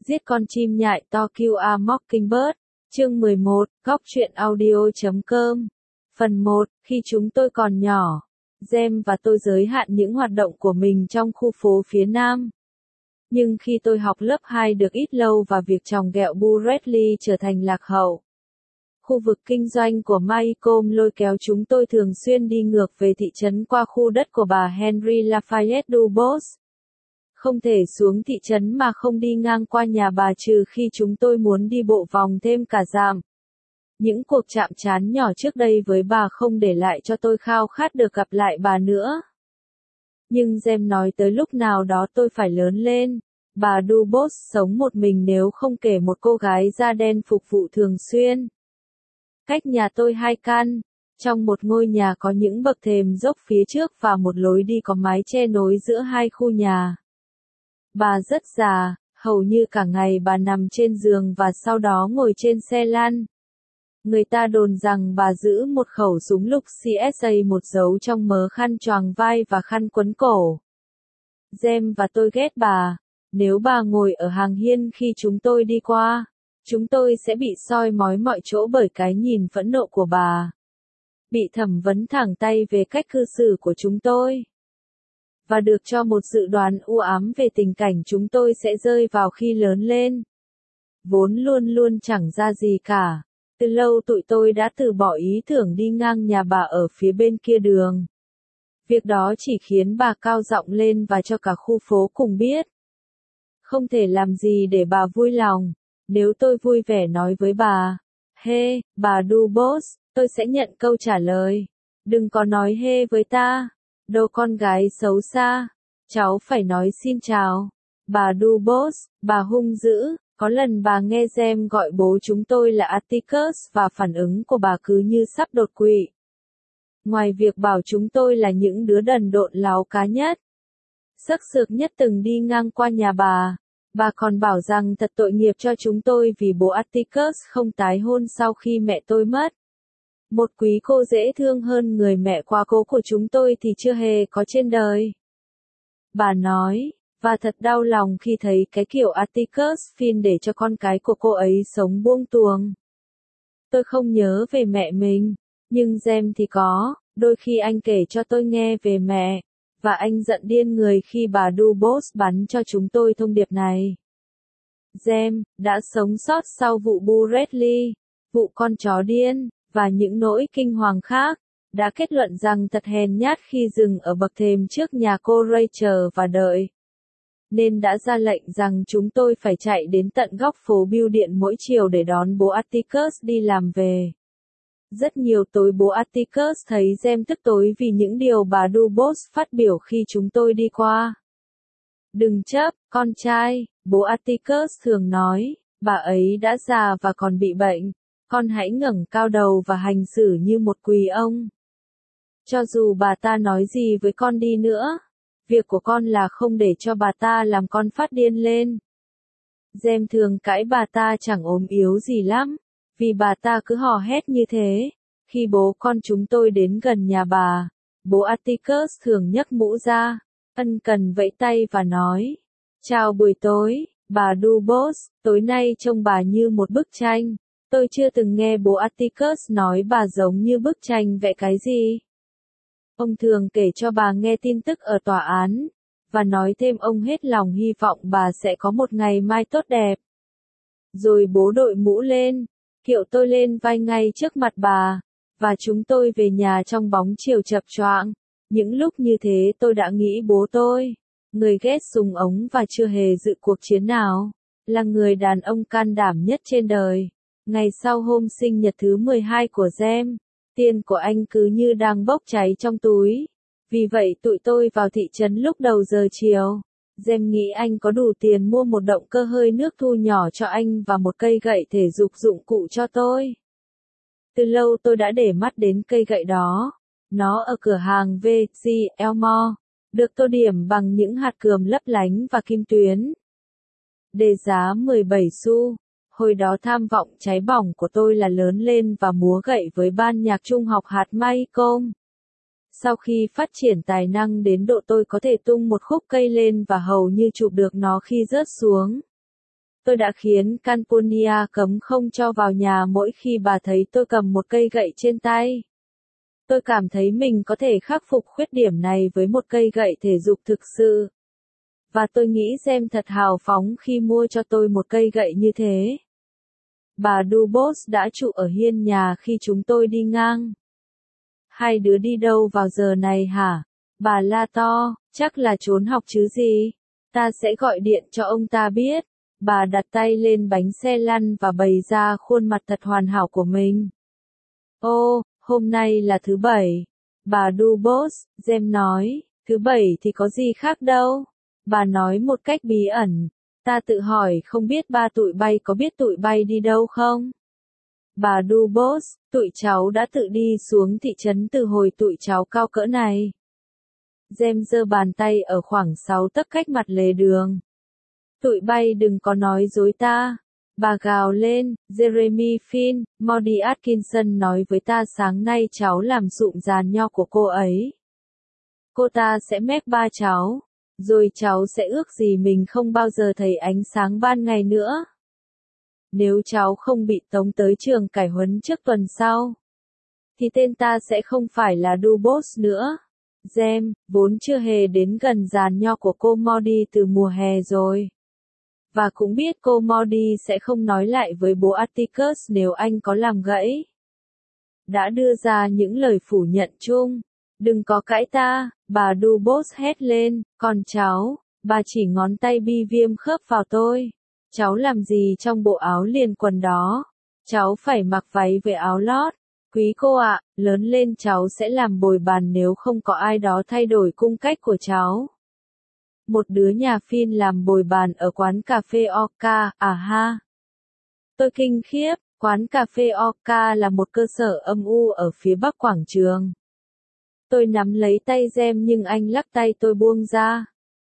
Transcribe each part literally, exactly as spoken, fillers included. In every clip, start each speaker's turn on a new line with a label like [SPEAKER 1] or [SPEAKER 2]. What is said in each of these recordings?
[SPEAKER 1] Giết con chim nhại to Kill a Mockingbird. Chương mười một, góc truyện audio.com. Phần một, khi chúng tôi còn nhỏ, Gem và tôi giới hạn những hoạt động của mình trong khu phố phía Nam. Nhưng khi tôi học lớp hai được ít lâu và việc trồng gẹo Bradley trở thành lạc hậu. Khu vực kinh doanh của Maycomb lôi kéo chúng tôi thường xuyên đi ngược về thị trấn qua khu đất của bà Henry Lafayette Dubose. Không thể xuống thị trấn mà không đi ngang qua nhà bà trừ khi chúng tôi muốn đi bộ vòng thêm cả dặm. Những cuộc chạm trán nhỏ trước đây với bà không để lại cho tôi khao khát được gặp lại bà nữa. Nhưng Gem nói tới lúc nào đó tôi phải lớn lên. Bà Dubose sống một mình nếu không kể một cô gái da đen phục vụ thường xuyên. Cách nhà tôi hai căn, trong một ngôi nhà có những bậc thềm dốc phía trước và một lối đi có mái che nối giữa hai khu nhà. Bà rất già, hầu như cả ngày bà nằm trên giường và sau đó ngồi trên xe lăn. Người ta đồn rằng bà giữ một khẩu súng lục xê ét a một dấu trong mớ khăn choàng vai và khăn quấn cổ. Gem và tôi ghét bà. Nếu bà ngồi ở hàng hiên khi chúng tôi đi qua, chúng tôi sẽ bị soi mói mọi chỗ bởi cái nhìn phẫn nộ của bà. Bị thẩm vấn thẳng tay về cách cư xử của chúng tôi. Và được cho một dự đoán u ám về tình cảnh chúng tôi sẽ rơi vào khi lớn lên. Vốn luôn luôn chẳng ra gì cả. Từ lâu tụi tôi đã từ bỏ ý tưởng đi ngang nhà bà ở phía bên kia đường. Việc đó chỉ khiến bà cao giọng lên và cho cả khu phố cùng biết. Không thể làm gì để bà vui lòng. Nếu tôi vui vẻ nói với bà, "Hê, bà Dubose", tôi sẽ nhận câu trả lời, "Đừng có nói hê với ta. Đâu con gái xấu xa, cháu phải nói xin chào." Bà Dubose, bà hung dữ, có lần bà nghe Gem gọi bố chúng tôi là Atticus và phản ứng của bà cứ như sắp đột quỵ. Ngoài việc bảo chúng tôi là những đứa đần độn láu cá nhất, xức xược nhất từng đi ngang qua nhà bà, bà còn bảo rằng thật tội nghiệp cho chúng tôi vì bố Atticus không tái hôn sau khi mẹ tôi mất. Một quý cô dễ thương hơn người mẹ quá cố của chúng tôi thì chưa hề có trên đời. Bà nói, và thật đau lòng khi thấy cái kiểu Atticus Fin để cho con cái của cô ấy sống buông tuồng. Tôi không nhớ về mẹ mình, nhưng Gem thì có, đôi khi anh kể cho tôi nghe về mẹ, và anh giận điên người khi bà Dubose bắn cho chúng tôi thông điệp này. Gem đã sống sót sau vụ Bradley, vụ con chó điên, và những nỗi kinh hoàng khác, đã kết luận rằng thật hèn nhát khi dừng ở bậc thềm trước nhà cô Rachel và đợi. Nên đã ra lệnh rằng chúng tôi phải chạy đến tận góc phố Bưu Điện mỗi chiều để đón bố Atticus đi làm về. Rất nhiều tối bố Atticus thấy Gem tức tối vì những điều bà Dubose phát biểu khi chúng tôi đi qua. "Đừng chấp, con trai", bố Atticus thường nói, "bà ấy đã già và còn bị bệnh. Con hãy ngẩng cao đầu và hành xử như một quý ông. Cho dù bà ta nói gì với con đi nữa, việc của con là không để cho bà ta làm con phát điên lên." Gem thường cãi bà ta chẳng ốm yếu gì lắm, vì bà ta cứ hò hét như thế. Khi bố con chúng tôi đến gần nhà bà, bố Atticus thường nhấc mũ ra, ân cần vẫy tay và nói, "Chào buổi tối, bà Dubose, tối nay trông bà như một bức tranh." Tôi chưa từng nghe bố Atticus nói bà giống như bức tranh vẽ cái gì. Ông thường kể cho bà nghe tin tức ở tòa án, và nói thêm ông hết lòng hy vọng bà sẽ có một ngày mai tốt đẹp. Rồi bố đội mũ lên, kiệu tôi lên vai ngay trước mặt bà, và chúng tôi về nhà trong bóng chiều chập choạng. Những lúc như thế tôi đã nghĩ bố tôi, người ghét súng ống và chưa hề dự cuộc chiến nào, là người đàn ông can đảm nhất trên đời. Ngày sau hôm sinh nhật thứ mười hai của Gem, tiền của anh cứ như đang bốc cháy trong túi. Vì vậy tụi tôi vào thị trấn lúc đầu giờ chiều. Gem nghĩ anh có đủ tiền mua một động cơ hơi nước thu nhỏ cho anh và một cây gậy thể dục dụng cụ cho tôi. Từ lâu tôi đã để mắt đến cây gậy đó. Nó ở cửa hàng vê giê Elmore, được tô điểm bằng những hạt cườm lấp lánh và kim tuyến. Đề giá mười bảy xu. Hồi đó tham vọng cháy bỏng của tôi là lớn lên và múa gậy với ban nhạc trung học hạt Maycomb. Sau khi phát triển tài năng đến độ tôi có thể tung một khúc cây lên và hầu như chụp được nó khi rớt xuống. Tôi đã khiến Calpurnia cấm không cho vào nhà mỗi khi bà thấy tôi cầm một cây gậy trên tay. Tôi cảm thấy mình có thể khắc phục khuyết điểm này với một cây gậy thể dục thực sự. Và tôi nghĩ Gem thật hào phóng khi mua cho tôi một cây gậy như thế. Bà Dubose đã trụ ở hiên nhà khi chúng tôi đi ngang. Hai đứa đi đâu vào giờ này hả? Bà la to, chắc là trốn học chứ gì. Ta sẽ gọi điện cho ông ta biết. Bà đặt tay lên bánh xe lăn và bày ra khuôn mặt thật hoàn hảo của mình. Ô, hôm nay là thứ bảy. Bà Dubose, Gem nói, thứ bảy thì có gì khác đâu. Bà nói một cách bí ẩn. Ta tự hỏi không biết ba tụi bay có biết tụi bay đi đâu không? Bà Dubose, tụi cháu đã tự đi xuống thị trấn từ hồi tụi cháu cao cỡ này. Gem giơ bàn tay ở khoảng sáu tấc cách mặt lề đường. Tụi bay đừng có nói dối ta. Bà gào lên, Jeremy Finn, Maudie Atkinson nói với ta sáng nay cháu làm sụm giàn nho của cô ấy. Cô ta sẽ mép ba cháu, rồi cháu sẽ ước gì mình không bao giờ thấy ánh sáng ban ngày nữa. Nếu cháu không bị tống tới trường cải huấn trước tuần sau, thì tên ta sẽ không phải là Dubose nữa. Gem, vốn chưa hề đến gần giàn nho của cô Maudie từ mùa hè rồi. Và cũng biết cô Maudie sẽ không nói lại với bố Atticus nếu anh có làm gãy. Đã đưa ra những lời phủ nhận chung. Đừng có cãi ta, bà Dubose hét lên, còn cháu, bà chỉ ngón tay bi viêm khớp vào tôi. Cháu làm gì trong bộ áo liền quần đó? Cháu phải mặc váy với áo lót. Quý cô ạ, lớn lên cháu sẽ làm bồi bàn nếu không có ai đó thay đổi cung cách của cháu. Một đứa nhà Finn làm bồi bàn ở quán cà phê Orca, à ha. Tôi kinh khiếp, quán cà phê Orca là một cơ sở âm u ở phía bắc quảng trường. Tôi nắm lấy tay Gem nhưng anh lắc tay tôi buông ra.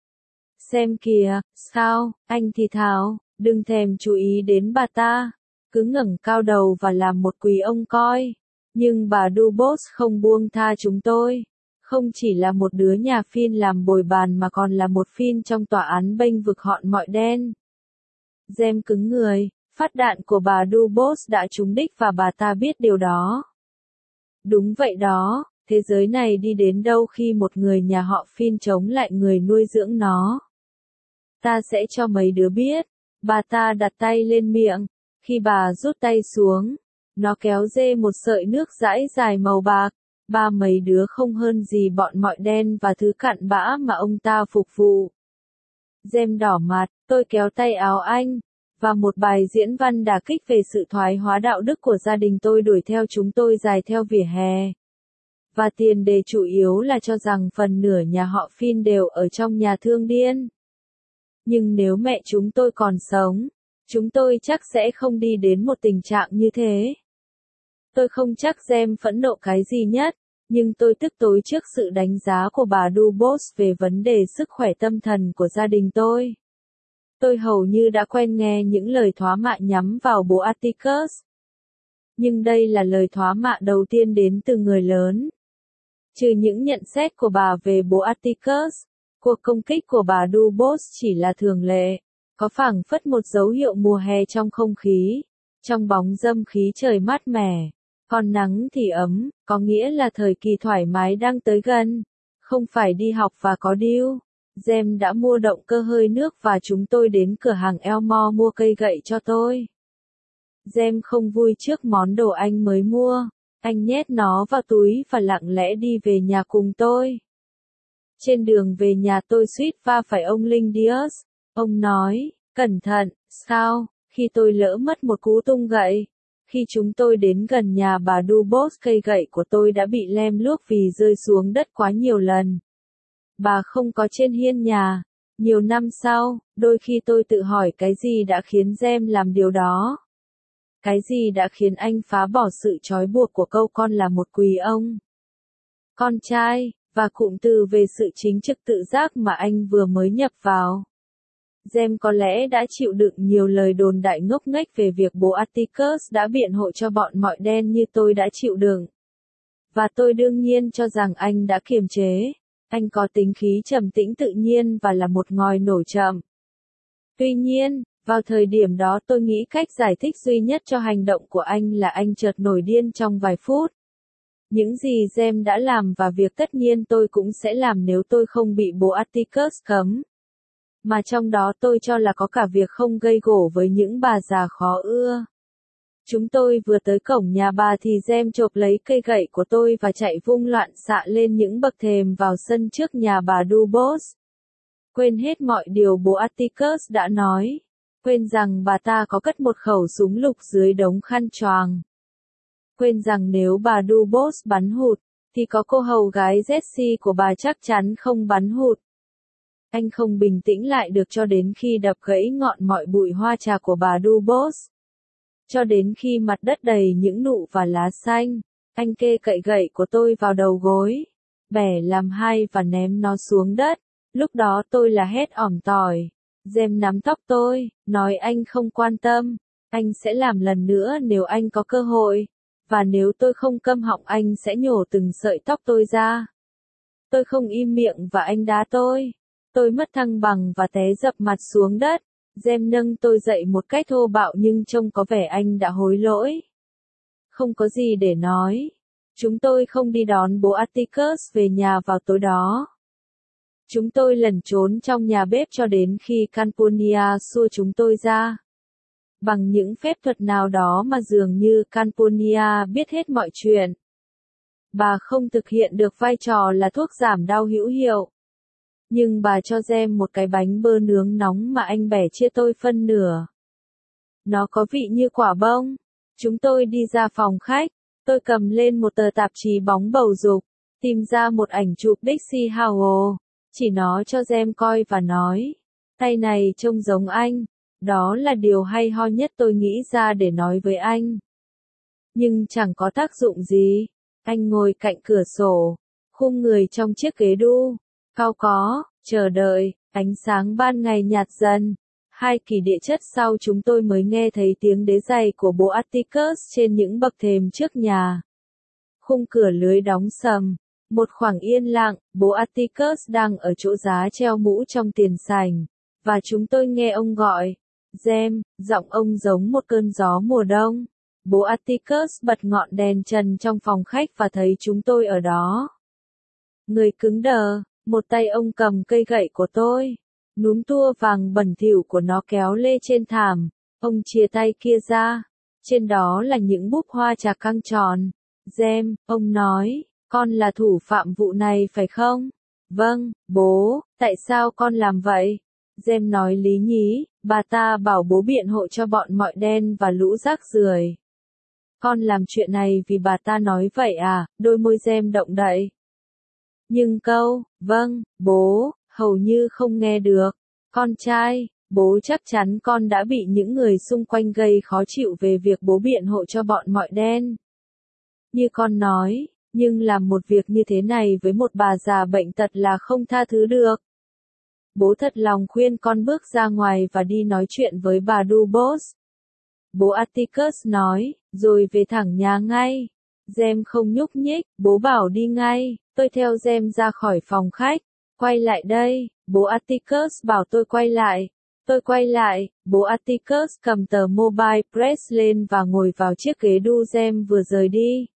[SPEAKER 1] Xem kìa, sao, anh thì thào, đừng thèm chú ý đến bà ta. Cứ ngẩng cao đầu và làm một quý ông coi. Nhưng bà Dubose không buông tha chúng tôi. Không chỉ là một đứa nhà Finn làm bồi bàn mà còn là một Finn trong tòa án bênh vực họn mọi đen. Gem cứng người, phát đạn của bà Dubose đã trúng đích và bà ta biết điều đó. Đúng vậy đó, thế giới này đi đến đâu khi một người nhà họ Finn chống lại người nuôi dưỡng nó. Ta sẽ cho mấy đứa biết. Bà ta đặt tay lên miệng. Khi bà rút tay xuống, nó kéo dê một sợi nước dãi dài màu bạc. Ba mấy đứa không hơn gì bọn mọi đen và thứ cặn bã mà ông ta phục vụ. Gem đỏ mặt, tôi kéo tay áo anh, và một bài diễn văn đả kích về sự thoái hóa đạo đức của gia đình tôi đuổi theo chúng tôi dài theo vỉa hè. Và tiền đề chủ yếu là cho rằng phần nửa nhà họ Finn đều ở trong nhà thương điên. Nhưng nếu mẹ chúng tôi còn sống, chúng tôi chắc sẽ không đi đến một tình trạng như thế. Tôi không chắc Gem phẫn nộ cái gì nhất, nhưng tôi tức tối trước sự đánh giá của bà Dubose về vấn đề sức khỏe tâm thần của gia đình tôi. Tôi hầu như đã quen nghe những lời thóa mạ nhắm vào bố Atticus. Nhưng đây là lời thóa mạ đầu tiên đến từ người lớn. Trừ những nhận xét của bà về bố Atticus, cuộc công kích của bà Dubose chỉ là thường lệ, có phảng phất một dấu hiệu mùa hè trong không khí, trong bóng râm khí trời mát mẻ. Còn nắng thì ấm, có nghĩa là thời kỳ thoải mái đang tới gần. Không phải đi học và có deal. Gem đã mua động cơ hơi nước và chúng tôi đến cửa hàng Elmore mua cây gậy cho tôi. Gem không vui trước món đồ anh mới mua. Anh nhét nó vào túi và lặng lẽ đi về nhà cùng tôi. Trên đường về nhà tôi suýt va phải ông Linh Diaz. Ông nói, cẩn thận, sao, khi tôi lỡ mất một cú tung gậy. Khi chúng tôi đến gần nhà bà Dubose, cây gậy của tôi đã bị lem luốc vì rơi xuống đất quá nhiều lần. Bà không có trên hiên nhà. Nhiều năm sau, đôi khi tôi tự hỏi cái gì đã khiến Gem làm điều đó. Cái gì đã khiến anh phá bỏ sự trói buộc của câu con là một quý ông, con trai, và cụm từ về sự chính trực tự giác mà anh vừa mới nhập vào. Gem có lẽ đã chịu đựng nhiều lời đồn đại ngốc nghếch về việc bố Atticus đã biện hộ cho bọn mọi đen như tôi đã chịu đựng. Và tôi đương nhiên cho rằng anh đã kiềm chế. Anh có tính khí trầm tĩnh tự nhiên và là một ngòi nổ chậm. Tuy nhiên, Vào thời điểm đó tôi nghĩ cách giải thích duy nhất cho hành động của anh là anh chợt nổi điên trong vài phút. Những gì James đã làm và việc tất nhiên tôi cũng sẽ làm nếu tôi không bị bố Atticus cấm. Mà trong đó tôi cho là có cả việc không gây gổ với những bà già khó ưa. Chúng tôi vừa tới cổng nhà bà thì James chộp lấy cây gậy của tôi và chạy vung loạn xạ lên những bậc thềm vào sân trước nhà bà Dubose. Quên hết mọi điều bố Atticus đã nói. Quên rằng bà ta có cất một khẩu súng lục dưới đống khăn choàng. Quên rằng nếu bà Dubose bắn hụt, thì có cô hầu gái Jessie của bà chắc chắn không bắn hụt. Anh không bình tĩnh lại được cho đến khi đập gãy ngọn mọi bụi hoa trà của bà Dubose. Cho đến khi mặt đất đầy những nụ và lá xanh, anh kê cậy gậy của tôi vào đầu gối, bẻ làm hai và ném nó xuống đất. Lúc đó tôi là hét ỏm tỏi. James nắm tóc tôi, nói anh không quan tâm, anh sẽ làm lần nữa nếu anh có cơ hội, và nếu tôi không câm họng anh sẽ nhổ từng sợi tóc tôi ra. Tôi không im miệng và anh đá tôi. Tôi mất thăng bằng và té dập mặt xuống đất. James nâng tôi dậy một cách thô bạo nhưng trông có vẻ anh đã hối lỗi. Không có gì để nói. Chúng tôi không đi đón bố Atticus về nhà vào tối đó. Chúng tôi lẩn trốn trong nhà bếp cho đến khi Calpurnia xua chúng tôi ra. Bằng những phép thuật nào đó mà dường như Calpurnia biết hết mọi chuyện. Bà không thực hiện được vai trò là thuốc giảm đau hữu hiệu. Nhưng bà cho James một cái bánh bơ nướng nóng mà anh bẻ chia tôi phân nửa. Nó có vị như quả bông. Chúng tôi đi ra phòng khách. Tôi cầm lên một tờ tạp chí bóng bầu dục, tìm ra một ảnh chụp Dixie Howell, chỉ nó cho James coi và nói, tay này trông giống anh. Đó là điều hay ho nhất tôi nghĩ ra để nói với anh. Nhưng chẳng có tác dụng gì. Anh ngồi cạnh cửa sổ, khum người trong chiếc ghế đu, cau có, chờ đợi, ánh sáng ban ngày nhạt dần. Hai kỳ địa chất sau chúng tôi mới nghe thấy tiếng đế giày của bố Atticus trên những bậc thềm trước nhà. Khung cửa lưới đóng sầm. Một khoảng yên lặng, bố Atticus đang ở chỗ giá treo mũ trong tiền sảnh. Và chúng tôi nghe ông gọi, James, giọng ông giống một cơn gió mùa đông. Bố Atticus bật ngọn đèn trần trong phòng khách và thấy chúng tôi ở đó. Người cứng đờ, một tay ông cầm cây gậy của tôi. Núm tua vàng bẩn thỉu của nó kéo lê trên thảm, ông chia tay kia ra. Trên đó là những búp hoa trà căng tròn. James, ông nói, con là thủ phạm vụ này phải không? Vâng, bố, tại sao con làm vậy? James nói lý nhí, bà ta bảo bố biện hộ cho bọn mọi đen và lũ rác rưởi. Con làm chuyện này vì bà ta nói vậy à? Đôi môi James động đậy. Nhưng câu, vâng, bố, hầu như không nghe được. Con trai, bố chắc chắn con đã bị những người xung quanh gây khó chịu về việc bố biện hộ cho bọn mọi đen. Như con nói, nhưng làm một việc như thế này với một bà già bệnh tật là không tha thứ được. Bố thật lòng khuyên con bước ra ngoài và đi nói chuyện với bà Dubose. Bố Atticus nói, rồi về thẳng nhà ngay. James không nhúc nhích, bố bảo đi ngay. Tôi theo James ra khỏi phòng khách. Quay lại đây, bố Atticus bảo tôi quay lại. Tôi quay lại, bố Atticus cầm tờ Mobile Press lên và ngồi vào chiếc ghế đu James vừa rời đi.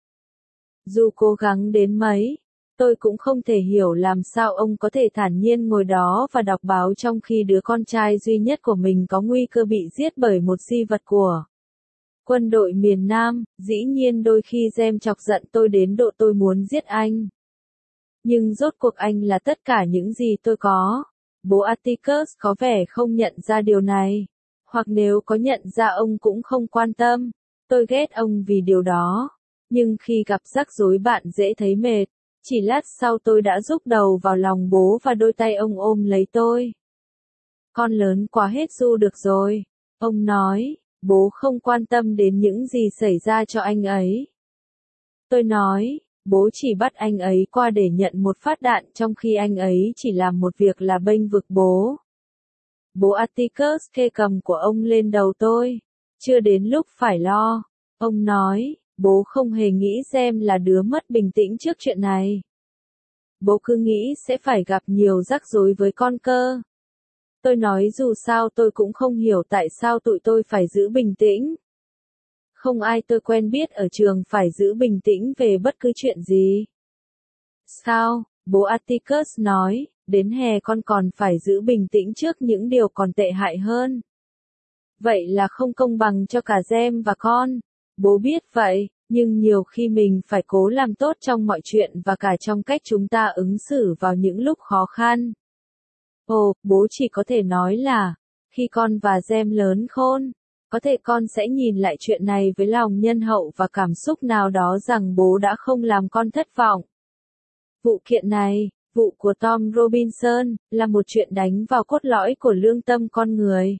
[SPEAKER 1] Dù cố gắng đến mấy, tôi cũng không thể hiểu làm sao ông có thể thản nhiên ngồi đó và đọc báo trong khi đứa con trai duy nhất của mình có nguy cơ bị giết bởi một di vật của quân đội miền Nam. Dĩ nhiên đôi khi James chọc giận tôi đến độ tôi muốn giết anh. Nhưng rốt cuộc anh là tất cả những gì tôi có. Bố Atticus có vẻ không nhận ra điều này. Hoặc nếu có nhận ra ông cũng không quan tâm. Tôi ghét ông vì điều đó. Nhưng khi gặp rắc rối bạn dễ thấy mệt. Chỉ lát sau tôi đã rúc đầu vào lòng bố và đôi tay ông ôm lấy tôi. Con lớn quá hết ru được rồi. Ông nói, bố không quan tâm đến những gì xảy ra cho anh ấy. Tôi nói, bố chỉ bắt anh ấy qua để nhận một phát đạn trong khi anh ấy chỉ làm một việc là bênh vực bố. Bố Atticus kê cầm của ông lên đầu tôi. Chưa đến lúc phải lo. Ông nói, bố không hề nghĩ xem là đứa mất bình tĩnh trước chuyện này. Bố cứ nghĩ sẽ phải gặp nhiều rắc rối với con cơ. Tôi nói dù sao tôi cũng không hiểu tại sao tụi tôi phải giữ bình tĩnh. Không ai tôi quen biết ở trường phải giữ bình tĩnh về bất cứ chuyện gì. Sao? Bố Atticus nói, đến hè con còn phải giữ bình tĩnh trước những điều còn tệ hại hơn. Vậy là không công bằng cho cả Gem và con. Bố biết vậy, nhưng nhiều khi mình phải cố làm tốt trong mọi chuyện và cả trong cách chúng ta ứng xử vào những lúc khó khăn. Ồ, bố chỉ có thể nói là, khi con và Gem lớn khôn, có thể con sẽ nhìn lại chuyện này với lòng nhân hậu và cảm xúc nào đó rằng bố đã không làm con thất vọng. Vụ kiện này, vụ của Tom Robinson, là một chuyện đánh vào cốt lõi của lương tâm con người.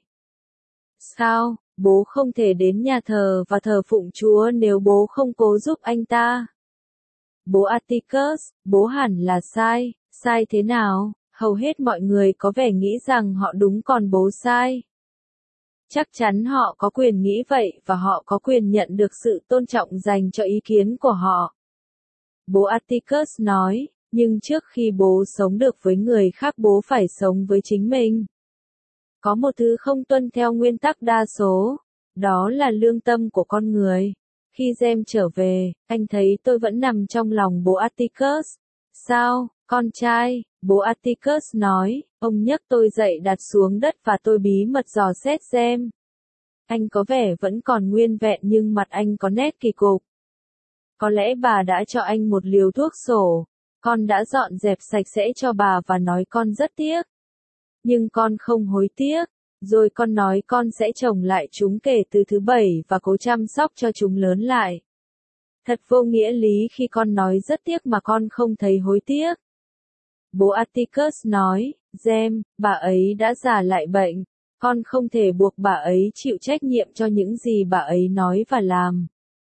[SPEAKER 1] Sao, bố không thể đến nhà thờ và thờ phụng Chúa nếu bố không cố giúp anh ta? Bố Atticus, bố hẳn là sai, sai thế nào? Hầu hết mọi người có vẻ nghĩ rằng họ đúng còn bố sai. Chắc chắn họ có quyền nghĩ vậy và họ có quyền nhận được sự tôn trọng dành cho ý kiến của họ. Bố Atticus nói, nhưng trước khi bố sống được với người khác bố phải sống với chính mình. Có một thứ không tuân theo nguyên tắc đa số, đó là lương tâm của con người. Khi Gem trở về, anh thấy tôi vẫn nằm trong lòng bố Atticus. Sao, con trai? Bố Atticus nói, ông nhấc tôi dậy đặt xuống đất và tôi bí mật dò xét Gem. Anh có vẻ vẫn còn nguyên vẹn nhưng mặt anh có nét kỳ cục. Có lẽ bà đã cho anh một liều thuốc sổ. Con đã dọn dẹp sạch sẽ cho bà và nói con rất tiếc. Nhưng con không hối tiếc. Rồi con nói con sẽ trồng lại chúng kể từ thứ bảy và cố chăm sóc cho chúng lớn lại. Thật vô nghĩa lý khi con nói rất tiếc mà con không thấy hối tiếc. Bố Atticus nói, Gem, bà ấy đã già lại bệnh. Con không thể buộc bà ấy chịu trách nhiệm cho những gì bà ấy nói và làm.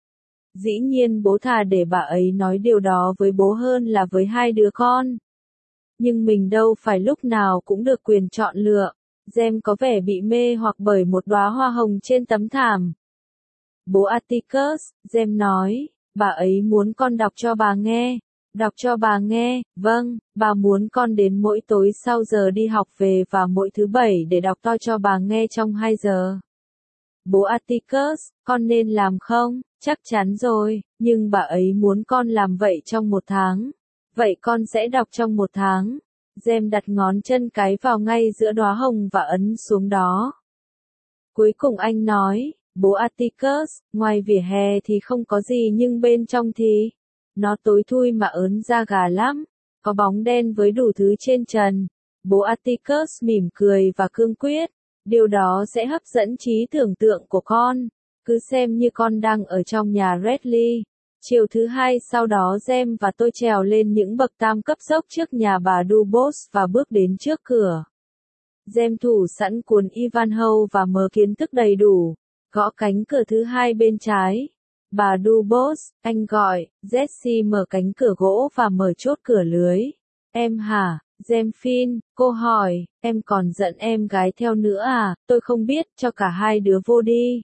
[SPEAKER 1] Dĩ nhiên bố thà để bà ấy nói điều đó với bố hơn là với hai đứa con. Nhưng mình đâu phải lúc nào cũng được quyền chọn lựa. Gem có vẻ bị mê hoặc bởi một đóa hoa hồng trên tấm thảm. Bố Atticus, Gem nói, bà ấy muốn con đọc cho bà nghe. Đọc cho bà nghe, vâng, bà muốn con đến mỗi tối sau giờ đi học về và mỗi thứ bảy để đọc to cho bà nghe trong hai giờ. Bố Atticus, con nên làm không? Chắc chắn rồi, nhưng bà ấy muốn con làm vậy trong một tháng. Vậy con sẽ đọc trong một tháng. Gem đặt ngón chân cái vào ngay giữa đóa hồng và ấn xuống đó. Cuối cùng anh nói, bố Atticus, ngoài vỉa hè thì không có gì nhưng bên trong thì, nó tối thui mà ớn da gà lắm, có bóng đen với đủ thứ trên trần. Bố Atticus mỉm cười và cương quyết, điều đó sẽ hấp dẫn trí tưởng tượng của con, cứ xem như con đang ở trong nhà Redley. Chiều thứ hai sau đó Gem và tôi trèo lên những bậc tam cấp dốc trước nhà bà Dubose và bước đến trước cửa. Gem thủ sẵn cuốn Ivanhoe và mớ kiến thức đầy đủ, gõ cánh cửa thứ hai bên trái. Bà Dubose, anh gọi, Jessie mở cánh cửa gỗ và mở chốt cửa lưới. Em hả? Gem Phin, cô hỏi, em còn giận em gái theo nữa à? Tôi không biết, cho cả hai đứa vô đi.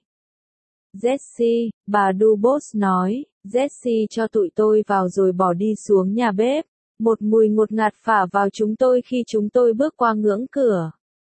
[SPEAKER 1] Jessie, bà Dubose nói, Jessie cho tụi tôi vào rồi bỏ đi xuống nhà bếp. Một mùi ngột ngạt phả vào chúng tôi khi chúng tôi bước qua ngưỡng cửa.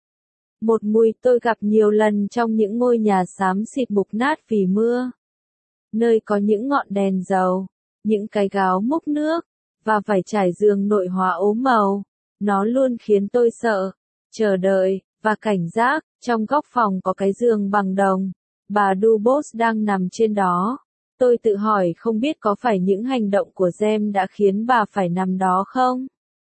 [SPEAKER 1] Một mùi tôi gặp nhiều lần trong những ngôi nhà xám xịt mục nát vì mưa. Nơi có những ngọn đèn dầu, những cái gáo múc nước, và vải trải giường nội hóa ốm màu. Nó luôn khiến tôi sợ, chờ đợi, và cảnh giác. Trong góc phòng có cái giường bằng đồng. Bà Dubose đang nằm trên đó. Tôi tự hỏi không biết có phải những hành động của Gem đã khiến bà phải nằm đó không?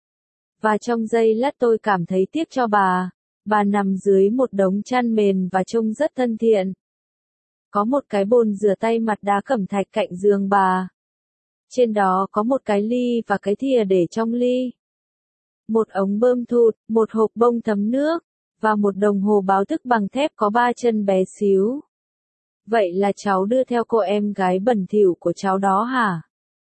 [SPEAKER 1] Và trong giây lát tôi cảm thấy tiếc cho bà. Bà nằm dưới một đống chăn mền và trông rất thân thiện. Có một cái bồn rửa tay mặt đá cẩm thạch cạnh giường bà. Trên đó có một cái ly và cái thìa để trong ly. Một ống bơm thụt, một hộp bông thấm nước, và một đồng hồ báo thức bằng thép có ba chân bé xíu. Vậy là cháu đưa theo cô em gái bẩn thỉu của cháu đó hả?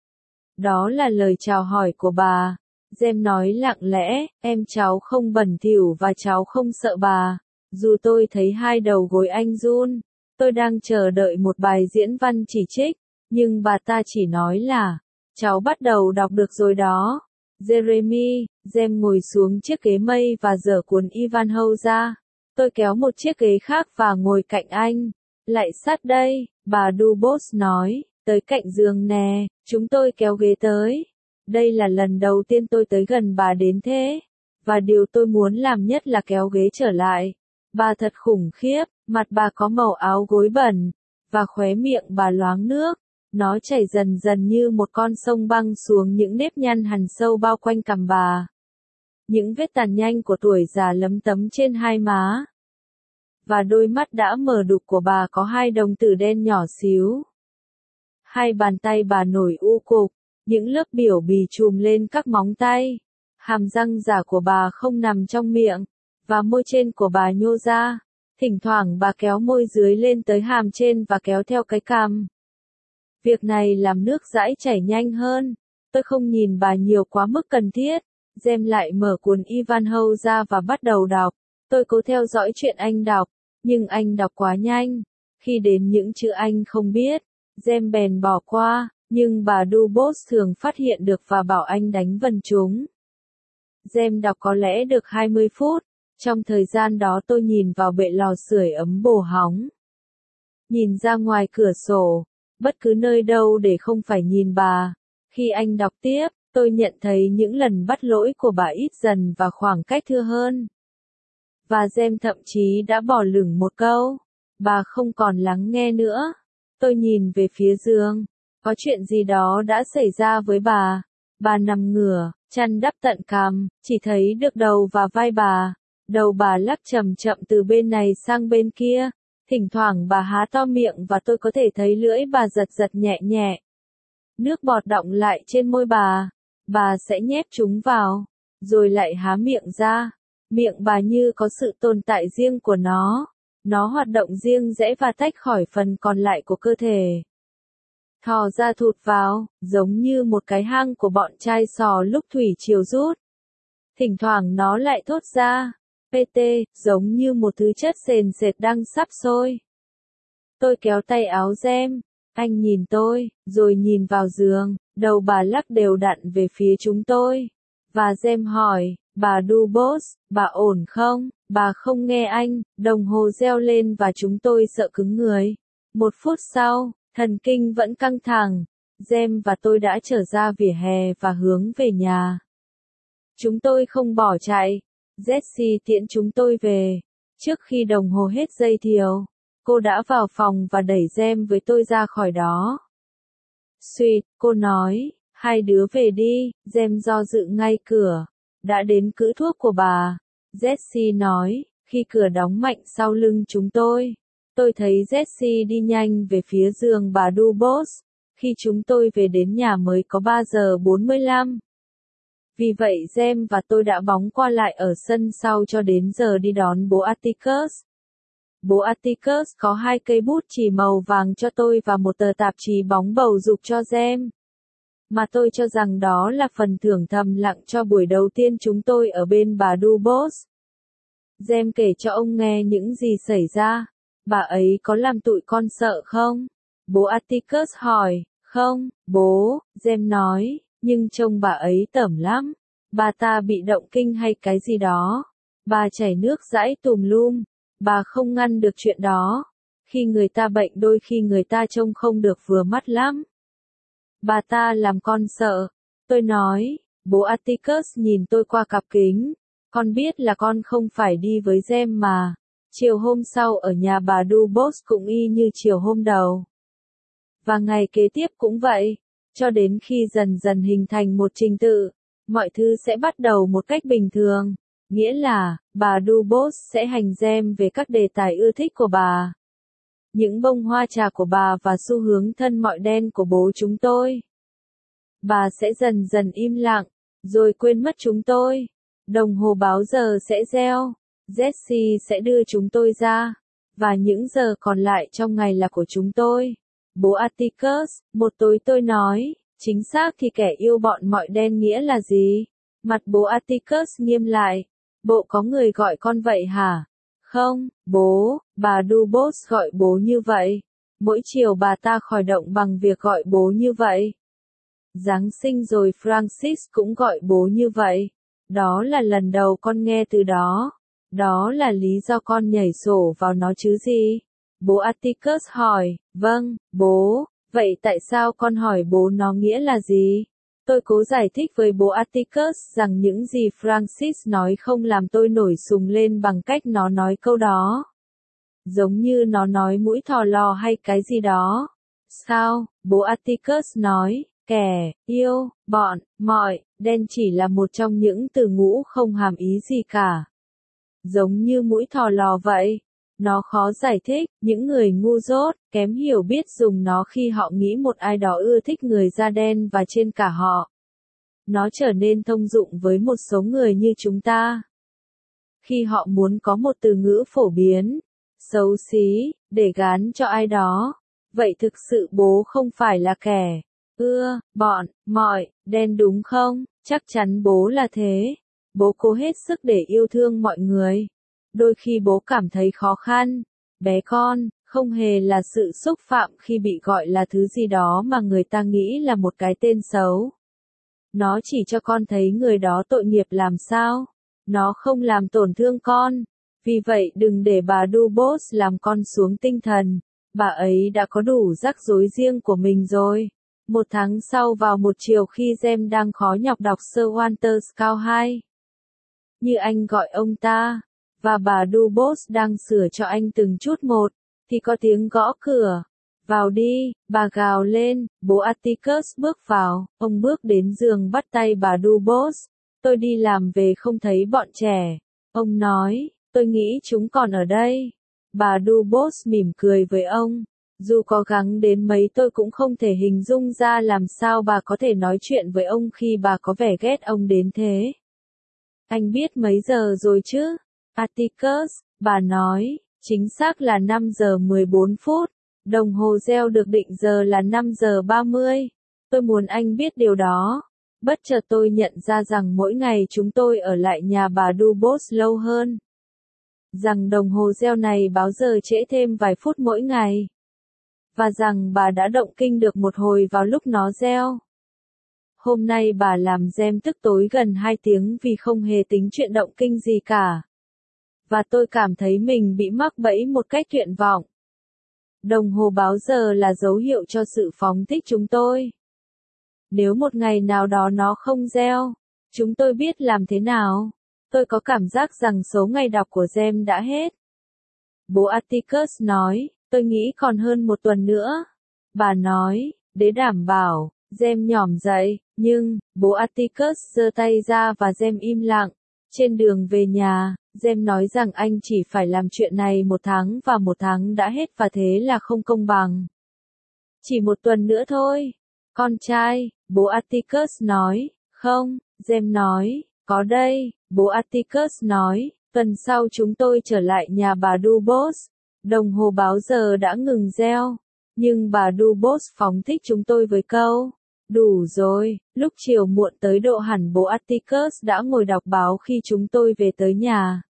[SPEAKER 1] Đó là lời chào hỏi của bà. Gem nói lặng lẽ, em cháu không bẩn thỉu và cháu không sợ bà. Dù tôi thấy hai đầu gối anh run, tôi đang chờ đợi một bài diễn văn chỉ trích, nhưng bà ta chỉ nói là, cháu bắt đầu đọc được rồi đó. Jeremy, Gem ngồi xuống chiếc ghế mây và giở cuốn Ivanhoe ra. Tôi kéo một chiếc ghế khác và ngồi cạnh anh. Lại sát đây, bà Dubose nói, tới cạnh giường nè, chúng tôi kéo ghế tới. Đây là lần đầu tiên tôi tới gần bà đến thế. Và điều tôi muốn làm nhất là kéo ghế trở lại. Bà thật khủng khiếp, mặt bà có màu áo gối bẩn, và khóe miệng bà loáng nước. Nó chảy dần dần như một con sông băng xuống những nếp nhăn hằn sâu bao quanh cằm bà. Những vết tàn nhanh của tuổi già lấm tấm trên hai má. Và đôi mắt đã mờ đục của bà có hai đồng tử đen nhỏ xíu. Hai bàn tay bà nổi u cục, những lớp biểu bì trùm lên các móng tay. Hàm răng giả của bà không nằm trong miệng, và môi trên của bà nhô ra. Thỉnh thoảng bà kéo môi dưới lên tới hàm trên và kéo theo cái cằm. Việc này làm nước dãi chảy nhanh hơn. Tôi không nhìn bà nhiều quá mức cần thiết. Gem lại mở cuốn Ivanhoe ra và bắt đầu đọc. Tôi cố theo dõi chuyện anh đọc, nhưng anh đọc quá nhanh. Khi đến những chữ anh không biết, Gem bèn bỏ qua, nhưng bà Dubose thường phát hiện được và bảo anh đánh vần chúng. Gem đọc có lẽ được hai mươi phút. Trong thời gian đó tôi nhìn vào bệ lò sưởi ấm bồ hóng. Nhìn ra ngoài cửa sổ, bất cứ nơi đâu để không phải nhìn bà. Khi anh đọc tiếp, tôi nhận thấy những lần bắt lỗi của bà ít dần và khoảng cách thưa hơn. Và Gem thậm chí đã bỏ lửng một câu. Bà không còn lắng nghe nữa. Tôi nhìn về phía giường. Có chuyện gì đó đã xảy ra với bà. Bà nằm ngửa, chăn đắp tận cằm, chỉ thấy được đầu và vai bà. Đầu bà lắc chậm chậm từ bên này sang bên kia. Thỉnh thoảng bà há to miệng và tôi có thể thấy lưỡi bà giật giật nhẹ nhẹ. Nước bọt đọng lại trên môi bà. Bà sẽ nhét chúng vào, rồi lại há miệng ra. Miệng bà như có sự tồn tại riêng của nó. Nó hoạt động riêng rẽ và tách khỏi phần còn lại của cơ thể. Thò ra thụt vào, giống như một cái hang của bọn trai sò lúc thủy triều rút. Thỉnh thoảng nó lại thốt ra, pê tê, giống như một thứ chất sền sệt đang sắp sôi. Tôi kéo tay áo Gem, anh nhìn tôi, rồi nhìn vào giường, đầu bà lắc đều đặn về phía chúng tôi. Và Gem hỏi, bà Dubose, bà ổn không? Bà không nghe anh, đồng hồ reo lên và chúng tôi sợ cứng người. Một phút sau, thần kinh vẫn căng thẳng, Gem và tôi đã trở ra vỉa hè và hướng về nhà. Chúng tôi không bỏ chạy. Jessie tiễn chúng tôi về. Trước khi đồng hồ hết dây thiều, cô đã vào phòng và đẩy Gem với tôi ra khỏi đó. Sweet, cô nói, hai đứa về đi. Gem do dự ngay cửa. Đã đến cữ thuốc của bà. Jessie nói, khi cửa đóng mạnh sau lưng chúng tôi. Tôi thấy Jessie đi nhanh về phía giường bà Dubose. Khi chúng tôi về đến nhà mới có ba giờ bốn mươi lăm. Vì vậy Gem và tôi đã bóng qua lại ở sân sau cho đến giờ đi đón bố Atticus. Bố Atticus có hai cây bút chì màu vàng cho tôi và một tờ tạp chí bóng bầu dục cho Gem. Mà tôi cho rằng đó là phần thưởng thầm lặng cho buổi đầu tiên chúng tôi ở bên bà Dubose. Gem kể cho ông nghe những gì xảy ra. Bà ấy có làm tụi con sợ không? Bố Atticus hỏi. Không, bố, Gem nói, nhưng trông bà ấy tởm lắm. Bà ta bị động kinh hay cái gì đó. Bà chảy nước dãi tùm lum. Bà không ngăn được chuyện đó. Khi người ta bệnh đôi khi người ta trông không được vừa mắt lắm. Bà ta làm con sợ. Tôi nói, bố Atticus nhìn tôi qua cặp kính. Con biết là con không phải đi với Gem mà. Chiều hôm sau ở nhà bà Dubose cũng y như chiều hôm đầu. Và ngày kế tiếp cũng vậy. Cho đến khi dần dần hình thành một trình tự, mọi thứ sẽ bắt đầu một cách bình thường. Nghĩa là, bà Dubose sẽ hành Gem về các đề tài ưa thích của bà. Những bông hoa trà của bà và xu hướng thân mọi đen của bố chúng tôi. Bà sẽ dần dần im lặng, rồi quên mất chúng tôi. Đồng hồ báo giờ sẽ reo. Jessie sẽ đưa chúng tôi ra. Và những giờ còn lại trong ngày là của chúng tôi. Bố Atticus, một tối tôi nói, chính xác thì kẻ yêu bọn mọi đen nghĩa là gì? Mặt bố Atticus nghiêm lại. Bộ có người gọi con vậy hả? Không, bố, bà Dubose gọi bố như vậy. Mỗi chiều bà ta khởi động bằng việc gọi bố như vậy. Giáng sinh rồi Francis cũng gọi bố như vậy. Đó là lần đầu con nghe từ đó. Đó là lý do con nhảy sổ vào nó chứ gì? Bố Atticus hỏi, vâng, bố, vậy tại sao con hỏi bố nó nghĩa là gì? Tôi cố giải thích với bố Atticus rằng những gì Francis nói không làm tôi nổi sùng lên bằng cách nó nói câu đó. Giống như nó nói mũi thò lò hay cái gì đó. Sao? Bố Atticus nói, kẻ, yêu, bọn, mọi, đen chỉ là một trong những từ ngữ không hàm ý gì cả. Giống như mũi thò lò vậy. Nó khó giải thích, những người ngu dốt, kém hiểu biết dùng nó khi họ nghĩ một ai đó ưa thích người da đen và trên cả họ. Nó trở nên thông dụng với một số người như chúng ta. Khi họ muốn có một từ ngữ phổ biến, xấu xí, để gán cho ai đó. Vậy thực sự bố không phải là kẻ, ưa, bọn, mọi, đen đúng không? Chắc chắn bố là thế. Bố cố hết sức để yêu thương mọi người. Đôi khi bố cảm thấy khó khăn. Bé con, không hề là sự xúc phạm khi bị gọi là thứ gì đó mà người ta nghĩ là một cái tên xấu. Nó chỉ cho con thấy người đó tội nghiệp làm sao. Nó không làm tổn thương con. Vì vậy đừng để bà Dubose làm con xuống tinh thần. Bà ấy đã có đủ rắc rối riêng của mình rồi. Một tháng sau vào một chiều khi Jem đang khó nhọc đọc Sir Walter Scott hai. Như anh gọi ông ta, và bà Dubose đang sửa cho anh từng chút một, thì có tiếng gõ cửa. Vào đi, bà gào lên, bố Atticus bước vào, ông bước đến giường bắt tay bà Dubose. Tôi đi làm về không thấy bọn trẻ. Ông nói, tôi nghĩ chúng còn ở đây. Bà Dubose mỉm cười với ông. Dù có gắng đến mấy tôi cũng không thể hình dung ra làm sao bà có thể nói chuyện với ông khi bà có vẻ ghét ông đến thế. Anh biết mấy giờ rồi chứ? Atticus, bà nói, chính xác là năm giờ mười bốn phút. Đồng hồ reo được định giờ là năm giờ ba mươi. Tôi muốn anh biết điều đó. Bất chợt tôi nhận ra rằng mỗi ngày chúng tôi ở lại nhà bà Dubose lâu hơn. Rằng đồng hồ reo này báo giờ trễ thêm vài phút mỗi ngày. Và rằng bà đã động kinh được một hồi vào lúc nó reo. Hôm nay bà làm Jem tức tối gần hai tiếng vì không hề tính chuyện động kinh gì cả. Và tôi cảm thấy mình bị mắc bẫy một cách tuyệt vọng. Đồng hồ báo giờ là dấu hiệu cho sự phóng thích chúng tôi. Nếu một ngày nào đó nó không reo, chúng tôi biết làm thế nào. Tôi có cảm giác rằng số ngày đọc của Jem đã hết. Bố Atticus nói, tôi nghĩ còn hơn một tuần nữa. Bà nói, để đảm bảo, Jem nhỏm dậy, nhưng, bố Atticus giơ tay ra và Jem im lặng. Trên đường về nhà, Jem nói rằng anh chỉ phải làm chuyện này một tháng và một tháng đã hết và thế là không công bằng. Chỉ một tuần nữa thôi. Con trai, bố Atticus nói, không, Jem nói, có đây, bố Atticus nói, tuần sau chúng tôi trở lại nhà bà Dubose. Đồng hồ báo giờ đã ngừng reo, nhưng bà Dubose phóng thích chúng tôi với câu, đủ rồi. Lúc chiều muộn tới độ hẳn bố Atticus đã ngồi đọc báo khi chúng tôi về tới nhà.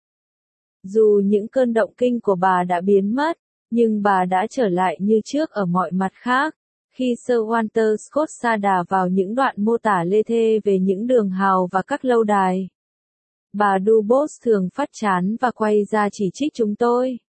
[SPEAKER 1] Dù những cơn động kinh của bà đã biến mất, nhưng bà đã trở lại như trước ở mọi mặt khác. Khi Sir Walter Scott sa đà vào những đoạn mô tả lê thê về những đường hào và các lâu đài, bà Dubose thường phát chán và quay ra chỉ trích chúng tôi.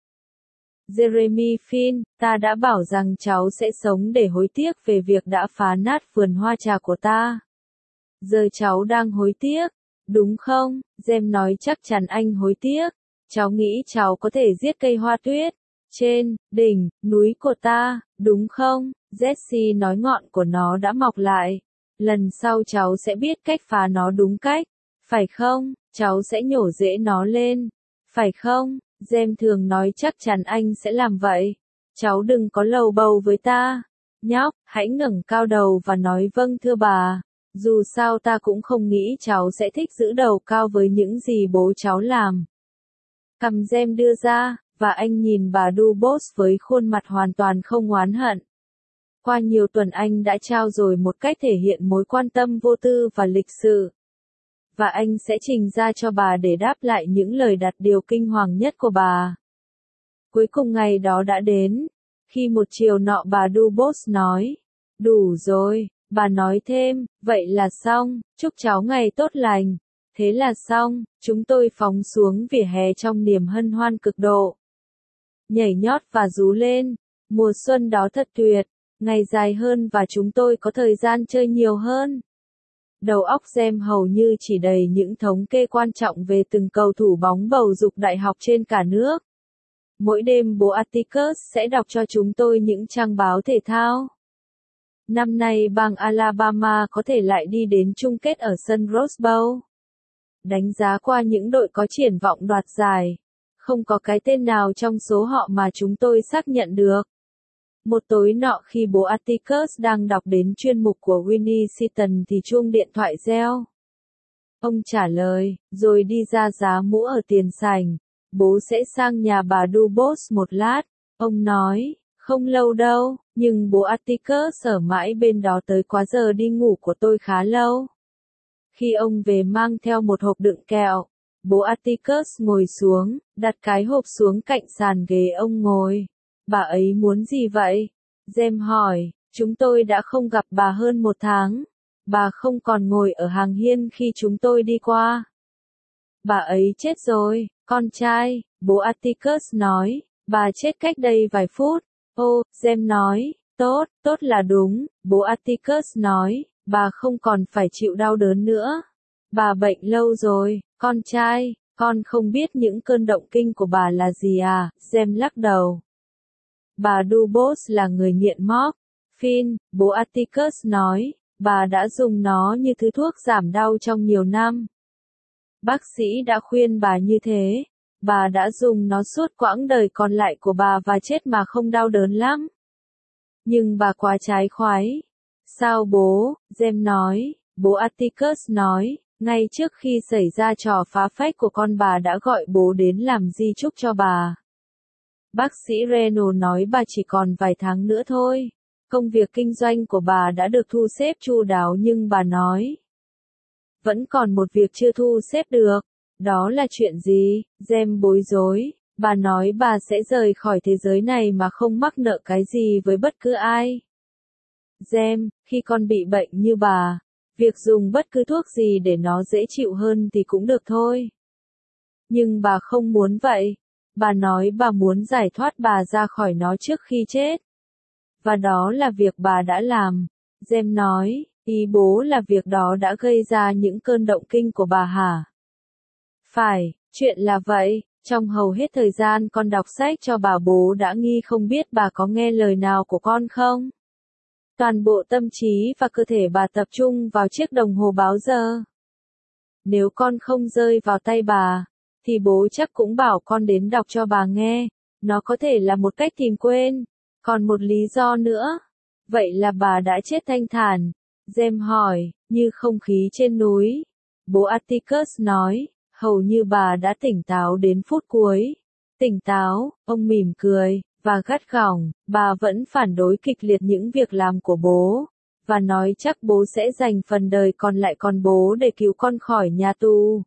[SPEAKER 1] Jeremy Finn, ta đã bảo rằng cháu sẽ sống để hối tiếc về việc đã phá nát vườn hoa trà của ta. Giờ cháu đang hối tiếc, đúng không? Jem nói chắc chắn anh hối tiếc. Cháu nghĩ cháu có thể giết cây hoa tuyết trên đỉnh núi của ta, đúng không? Jessie nói ngọn của nó đã mọc lại. Lần sau cháu sẽ biết cách phá nó đúng cách, phải không? Cháu sẽ nhổ rễ nó lên, phải không? Jem thường nói chắc chắn anh sẽ làm vậy. Cháu đừng có lầu bầu với ta. Nhóc, hãy ngẩng cao đầu và nói vâng thưa bà. Dù sao ta cũng không nghĩ cháu sẽ thích giữ đầu cao với những gì bố cháu làm. Cầm Jem đưa ra, và anh nhìn bà Dubose với khuôn mặt hoàn toàn không oán hận. Qua nhiều tuần anh đã trao dồi một cách thể hiện mối quan tâm vô tư và lịch sự. Và anh sẽ trình ra cho bà để đáp lại những lời đặt điều kinh hoàng nhất của bà. Cuối cùng ngày đó đã đến. Khi một chiều nọ bà Dubose nói, đủ rồi, bà nói thêm, vậy là xong, chúc cháu ngày tốt lành. Thế là xong, chúng tôi phóng xuống vỉa hè trong niềm hân hoan cực độ. Nhảy nhót và rú lên, mùa xuân đó thật tuyệt, ngày dài hơn và chúng tôi có thời gian chơi nhiều hơn. Đầu óc Gem hầu như chỉ đầy những thống kê quan trọng về từng cầu thủ bóng bầu dục đại học trên cả nước. Mỗi đêm bố Atticus sẽ đọc cho chúng tôi những trang báo thể thao. Năm nay bang Alabama có thể lại đi đến chung kết ở sân Rose Bowl. Đánh giá qua những đội có triển vọng đoạt giải, không có cái tên nào trong số họ mà chúng tôi xác nhận được. Một tối nọ khi bố Atticus đang đọc đến chuyên mục của Winnie Seaton thì chuông điện thoại reo. Ông trả lời, rồi đi ra giá mũ ở tiền sảnh. Bố sẽ sang nhà bà Dubose một lát. Ông nói, không lâu đâu, nhưng bố Atticus ở mãi bên đó tới quá giờ đi ngủ của tôi khá lâu. Khi ông về mang theo một hộp đựng kẹo, bố Atticus ngồi xuống, đặt cái hộp xuống cạnh sàn ghế ông ngồi. Bà ấy muốn gì vậy? Gem hỏi, chúng tôi đã không gặp bà hơn một tháng. Bà không còn ngồi ở hàng hiên khi chúng tôi đi qua. Bà ấy chết rồi, con trai, bố Atticus nói, bà chết cách đây vài phút. Ô, Gem nói, tốt, tốt là đúng, bố Atticus nói, bà không còn phải chịu đau đớn nữa. Bà bệnh lâu rồi, con trai, con không biết những cơn động kinh của bà là gì à, Gem lắc đầu. Bà Dubose là người nghiện morphine, bố Atticus nói, bà đã dùng nó như thứ thuốc giảm đau trong nhiều năm. Bác sĩ đã khuyên bà như thế, bà đã dùng nó suốt quãng đời còn lại của bà và chết mà không đau đớn lắm. Nhưng bà quá trái khoái. Sao bố, Gem nói, bố Atticus nói, ngay trước khi xảy ra trò phá phách của con bà đã gọi bố đến làm di chúc cho bà. Bác sĩ Reno nói bà chỉ còn vài tháng nữa thôi. Công việc kinh doanh của bà đã được thu xếp chu đáo nhưng bà nói. Vẫn còn một việc chưa thu xếp được. Đó là chuyện gì? Gem bối rối. Bà nói bà sẽ rời khỏi thế giới này mà không mắc nợ cái gì với bất cứ ai. Gem, khi con bị bệnh như bà, việc dùng bất cứ thuốc gì để nó dễ chịu hơn thì cũng được thôi. Nhưng bà không muốn vậy. Bà nói bà muốn giải thoát bà ra khỏi nó trước khi chết. Và đó là việc bà đã làm. Gem nói, ý bố là việc đó đã gây ra những cơn động kinh của bà hả? Phải, chuyện là vậy. Trong hầu hết thời gian con đọc sách cho bà bố đã nghi không biết bà có nghe lời nào của con không? Toàn bộ tâm trí và cơ thể bà tập trung vào chiếc đồng hồ báo giờ. Nếu con không rơi vào tay bà, thì bố chắc cũng bảo con đến đọc cho bà nghe. Nó có thể là một cách tìm quên. Còn một lý do nữa. Vậy là bà đã chết thanh thản. Gem hỏi, như không khí trên núi. Bố Atticus nói, hầu như bà đã tỉnh táo đến phút cuối. Tỉnh táo, ông mỉm cười, và gắt gỏng, bà vẫn phản đối kịch liệt những việc làm của bố. Và nói chắc bố sẽ dành phần đời còn lại con bố để cứu con khỏi nhà tù.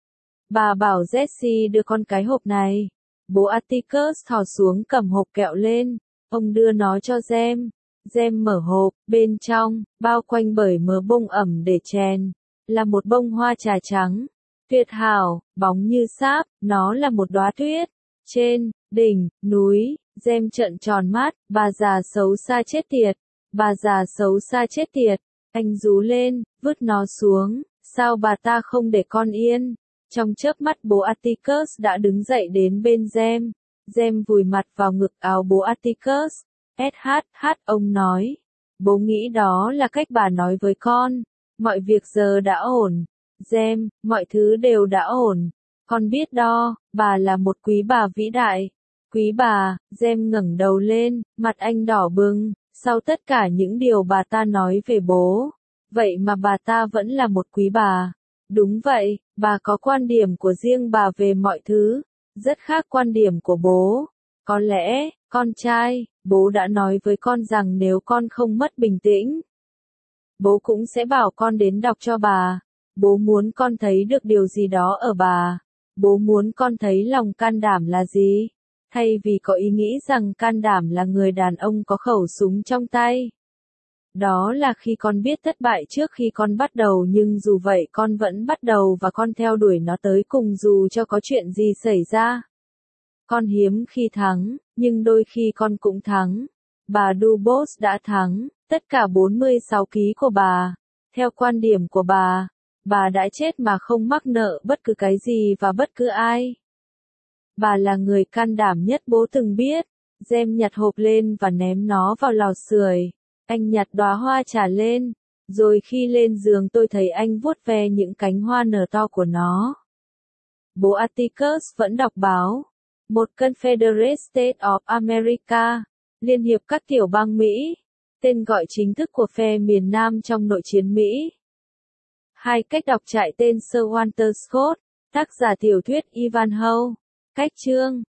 [SPEAKER 1] Bà bảo Jesse đưa con cái hộp này. Bố Atticus thò xuống cầm hộp kẹo lên. Ông đưa nó cho Gem. Gem mở hộp, bên trong, bao quanh bởi mớ bông ẩm để chèn, là một bông hoa trà trắng. Tuyệt hảo, bóng như sáp, nó là một đóa tuyết. Trên, đỉnh, núi, Gem trợn tròn mắt, bà già xấu xa chết tiệt. Bà già xấu xa chết tiệt. Anh rú lên, vứt nó xuống, sao bà ta không để con yên? Trong chớp mắt bố Atticus đã đứng dậy đến bên Gem. Gem vùi mặt vào ngực áo bố Atticus. hát hát hát ông nói. Bố nghĩ đó là cách bà nói với con. Mọi việc giờ đã ổn. Gem, mọi thứ đều đã ổn. Con biết đó, bà là một quý bà vĩ đại. Quý bà, Gem ngẩng đầu lên, mặt anh đỏ bừng. Sau tất cả những điều bà ta nói về bố. Vậy mà bà ta vẫn là một quý bà. Đúng vậy, bà có quan điểm của riêng bà về mọi thứ. Rất khác quan điểm của bố. Có lẽ, con trai, bố đã nói với con rằng nếu con không mất bình tĩnh, bố cũng sẽ bảo con đến đọc cho bà. Bố muốn con thấy được điều gì đó ở bà. Bố muốn con thấy lòng can đảm là gì. Thay vì có ý nghĩ rằng can đảm là người đàn ông có khẩu súng trong tay. Đó là khi con biết thất bại trước khi con bắt đầu, nhưng dù vậy con vẫn bắt đầu và con theo đuổi nó tới cùng dù cho có chuyện gì xảy ra. Con hiếm khi thắng, nhưng đôi khi con cũng thắng. Bà Dubose đã thắng tất cả bốn mươi sáu ký của bà. Theo quan điểm của bà, bà đã chết mà không mắc nợ bất cứ cái gì và bất cứ ai. Bà là người can đảm nhất bố từng biết. James nhặt hộp lên và ném nó vào lò sưởi. Anh nhặt đóa hoa trà lên, rồi khi lên giường tôi thấy anh vuốt ve những cánh hoa nở to của nó. Bố Atticus vẫn đọc báo. Một Confederate States of America, Liên hiệp các tiểu bang Mỹ, tên gọi chính thức của phe miền Nam trong nội chiến Mỹ. Hai cách đọc trại tên Sir Walter Scott, tác giả tiểu thuyết Ivanhoe. Cách chương